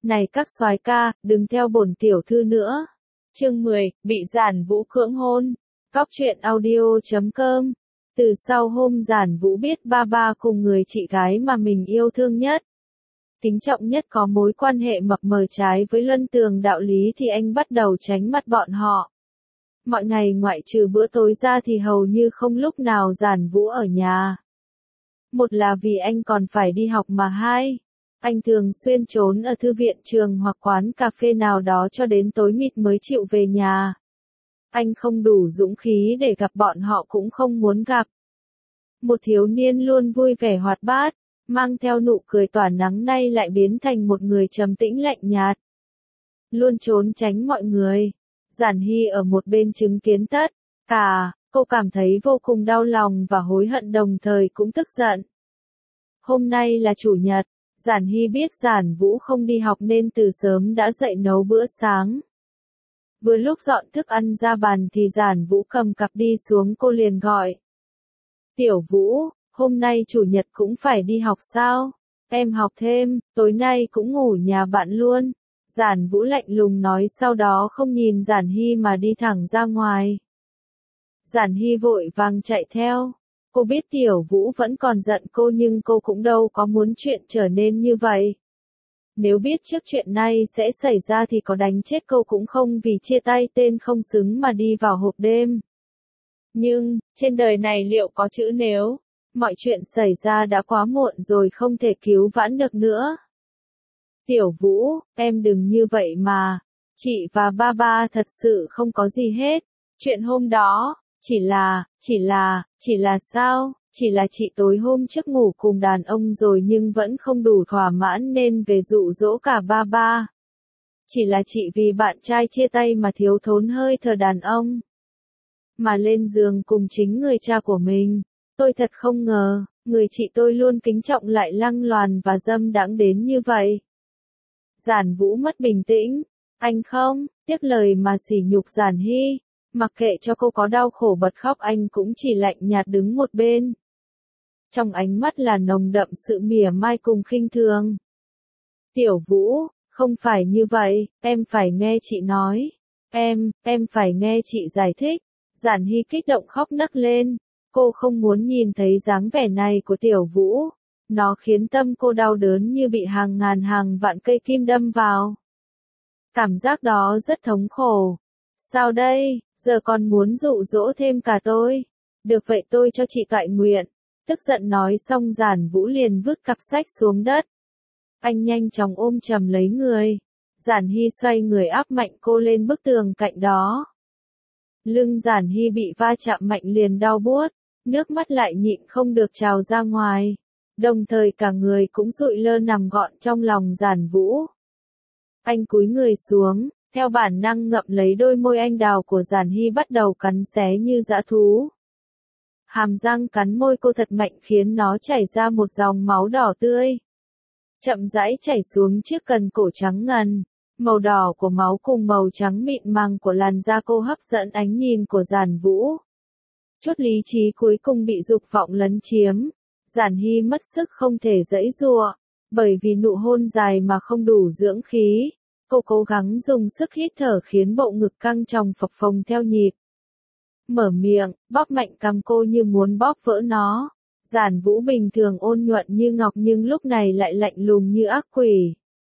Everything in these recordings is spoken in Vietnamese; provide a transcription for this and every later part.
Này các soái ca, đừng theo bổn tiểu thư nữa. Chương 10, bị Giản Vũ cưỡng hôn. Cóc truyện audio.com. Từ sau hôm Giản Vũ biết ba ba cùng người chị gái mà mình yêu thương nhất, kính trọng nhất có mối quan hệ mập mờ trái với luân tường đạo lý thì anh bắt đầu tránh mặt bọn họ. Mọi ngày ngoại trừ bữa tối ra thì hầu như không lúc nào Giản Vũ ở nhà. Một là vì anh còn phải đi học mà hai, anh thường xuyên trốn ở thư viện trường hoặc quán cà phê nào đó cho đến tối mịt mới chịu về nhà. Anh không đủ dũng khí để gặp bọn họ cũng không muốn gặp. Một thiếu niên luôn vui vẻ hoạt bát, mang theo nụ cười tỏa nắng nay lại biến thành một người trầm tĩnh lạnh nhạt. Luôn trốn tránh mọi người. Giản Hy ở một bên chứng kiến tất cả, cô cảm thấy vô cùng đau lòng và hối hận đồng thời cũng tức giận. Hôm nay là chủ nhật, Giản Hy biết Giản Vũ không đi học nên từ sớm đã dậy nấu bữa sáng. Vừa lúc dọn thức ăn ra bàn thì Giản Vũ cầm cặp đi xuống, cô liền gọi. Tiểu Vũ, hôm nay chủ nhật cũng phải đi học sao? Em học thêm, tối nay cũng ngủ nhà bạn luôn. Giản Vũ lạnh lùng nói, sau đó không nhìn Giản Hy mà đi thẳng ra ngoài. Giản Hy vội vàng chạy theo. Cô biết Tiểu Vũ vẫn còn giận cô nhưng cô cũng đâu có muốn chuyện trở nên như vậy. Nếu biết trước chuyện này sẽ xảy ra thì có đánh chết cô cũng không vì chia tay tên không xứng mà đi vào hộp đêm. Nhưng, trên đời này liệu có chữ nếu? Mọi chuyện xảy ra đã quá muộn rồi, không thể cứu vãn được nữa. Tiểu Vũ, em đừng như vậy mà. Chị và ba ba thật sự không có gì hết. Chuyện hôm đó, chỉ là sao? Chỉ là chị tối hôm trước ngủ cùng đàn ông rồi nhưng vẫn không đủ thỏa mãn nên về dụ dỗ cả ba ba. Chỉ là chị vì bạn trai chia tay mà thiếu thốn hơi thở đàn ông. Mà lên giường cùng chính người cha của mình. Tôi thật không ngờ, người chị tôi luôn kính trọng lại lăng loàn và dâm đãng đến như vậy. Giản Vũ mất bình tĩnh. Anh không, tiếc lời mà sỉ nhục Giản Hy. Mặc kệ cho cô có đau khổ bật khóc anh cũng chỉ lạnh nhạt đứng một bên. Trong ánh mắt là nồng đậm sự mỉa mai cùng khinh thường. Tiểu Vũ, không phải như vậy, em phải nghe chị nói. Em phải nghe chị giải thích. Giản Hy kích động khóc nấc lên. Cô không muốn nhìn thấy dáng vẻ này của Tiểu Vũ. Nó khiến tâm cô đau đớn như bị hàng ngàn hàng vạn cây kim đâm vào. Cảm giác đó rất thống khổ. Sao đây, giờ còn muốn dụ dỗ thêm cả tôi? Được vậy tôi cho chị toại nguyện. Tức giận nói xong Giản Vũ liền vứt cặp sách xuống đất. Anh nhanh chóng ôm chầm lấy người. Giản Hy xoay người áp mạnh cô lên bức tường cạnh đó. Lưng Giản Hy bị va chạm mạnh liền đau buốt, nước mắt lại nhịn không được trào ra ngoài. Đồng thời cả người cũng sụi lơ nằm gọn trong lòng Giản Vũ. Anh cúi người xuống, theo bản năng ngậm lấy đôi môi anh đào của Giản Hy bắt đầu cắn xé như dã thú. Hàm răng cắn môi cô thật mạnh khiến nó chảy ra một dòng máu đỏ tươi. Chậm rãi chảy xuống trước cần cổ trắng ngần. Màu đỏ của máu cùng màu trắng mịn màng của làn da cô hấp dẫn ánh nhìn của Giản Vũ. Chút lý trí cuối cùng bị dục vọng lấn chiếm. Giản Hy mất sức không thể giãy giụa, bởi vì nụ hôn dài mà không đủ dưỡng khí. Cô cố gắng dùng sức hít thở khiến bộ ngực căng tròng phập phồng theo nhịp. Mở miệng, bóp mạnh cằm cô như muốn bóp vỡ nó. Giản Vũ bình thường ôn nhuận như ngọc nhưng lúc này lại lạnh lùng như ác quỷ.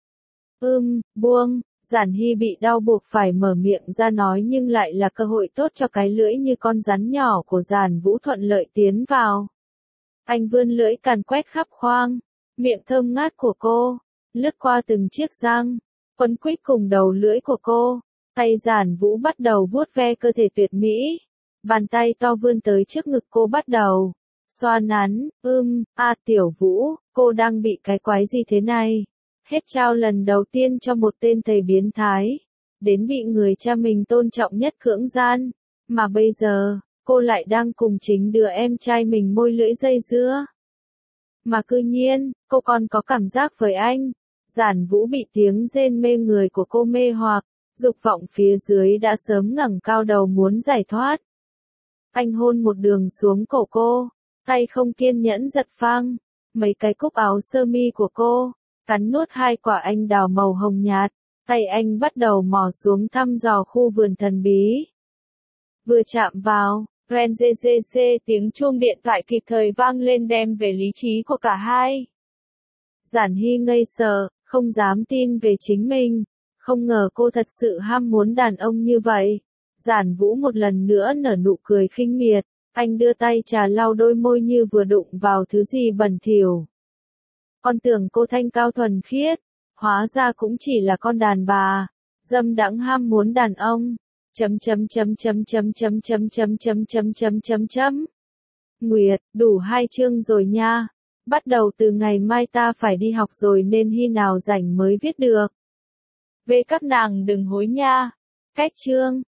Buông. Giản Hy bị đau buộc phải mở miệng ra nói nhưng lại là cơ hội tốt cho cái lưỡi như con rắn nhỏ của Giản Vũ thuận lợi tiến vào. Anh vươn lưỡi càn quét khắp khoang, miệng thơm ngát của cô, lướt qua từng chiếc răng, quấn quýt cùng đầu lưỡi của cô. Tay Giản Vũ bắt đầu vuốt ve cơ thể tuyệt mỹ. Bàn tay to vươn tới trước ngực cô bắt đầu xoa nắn. Tiểu Vũ, cô đang bị cái quái gì thế này? Hết trao lần đầu tiên cho một tên thầy biến thái, đến bị người cha mình tôn trọng nhất cưỡng gian, mà bây giờ, cô lại đang cùng chính đứa em trai mình môi lưỡi dây dưa. Mà cư nhiên, cô còn có cảm giác với anh. Giản Vũ bị tiếng rên mê người của cô mê hoặc, dục vọng phía dưới đã sớm ngẩng cao đầu muốn giải thoát. Anh hôn một đường xuống cổ cô, tay không kiên nhẫn giật phăng mấy cái cúc áo sơ mi của cô. cắn nuốt 2 quả anh đào màu hồng nhạt, tay anh bắt đầu mò xuống thăm dò khu vườn thần bí. Vừa chạm vào, Ren tiếng chuông điện thoại kịp thời vang lên đem về lý trí của cả hai. Giản Hy ngây sợ, không dám tin về chính mình, không ngờ cô thật sự ham muốn đàn ông như vậy. Giản Vũ một lần nữa nở nụ cười khinh miệt, anh đưa tay trà lau đôi môi như vừa đụng vào thứ gì bẩn thỉu. Con tưởng cô thanh cao thuần khiết, hóa ra cũng chỉ là con đàn bà, dâm đãng ham muốn đàn ông. Nguyệt, đủ 2 chương rồi nha. Bắt đầu từ ngày mai ta phải đi học rồi nên khi nào rảnh mới viết được. Về các nàng đừng hối nha. Cách chương